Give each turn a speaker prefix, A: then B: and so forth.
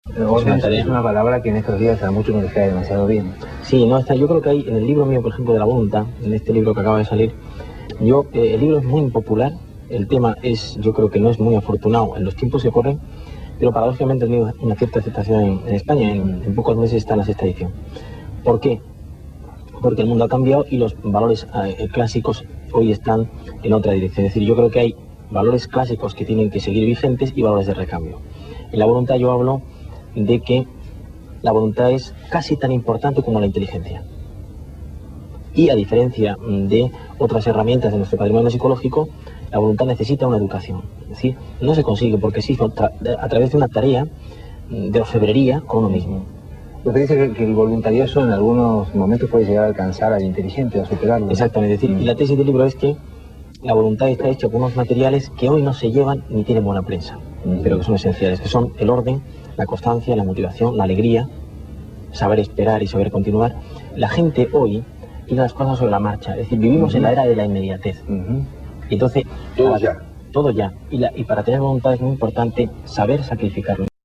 A: Orden es una palabra que en estos días a muchos no les cae demasiado bien.
B: Sí, no está. Yo creo que hay en el libro mío, por ejemplo, de la voluntad, en este libro que acaba de salir, el libro es muy impopular, el tema es, yo creo que no es muy afortunado en los tiempos que corren, pero paradójicamente ha tenido una cierta aceptación en España. En pocos meses está en la 6ª edición. ¿Por qué? Porque el mundo ha cambiado y los valores clásicos hoy están en otra dirección. Es decir, yo creo que hay valores clásicos que tienen que seguir vigentes y valores de recambio. En la voluntad yo hablo de que la voluntad es casi tan importante como la inteligencia. Y a diferencia de otras herramientas de nuestro patrimonio psicológico, la voluntad necesita una educación. Es decir, no se consigue porque sí a través de una tarea de orfebrería con uno mismo.
A: Usted dice que el voluntarioso en algunos momentos puede llegar a alcanzar al inteligente, a superarlo.
B: Exactamente, es decir, y la tesis del libro es que la voluntad está hecha con unos materiales que hoy no se llevan ni tienen buena prensa, pero que son esenciales, que son el orden, la constancia, la motivación, la alegría, saber esperar y saber continuar. La gente hoy tiene las cosas sobre la marcha, es decir, vivimos en la era de la inmediatez. Y entonces,
C: todo ya.
B: Todo ya. Y para tener voluntad es muy importante saber sacrificarlo.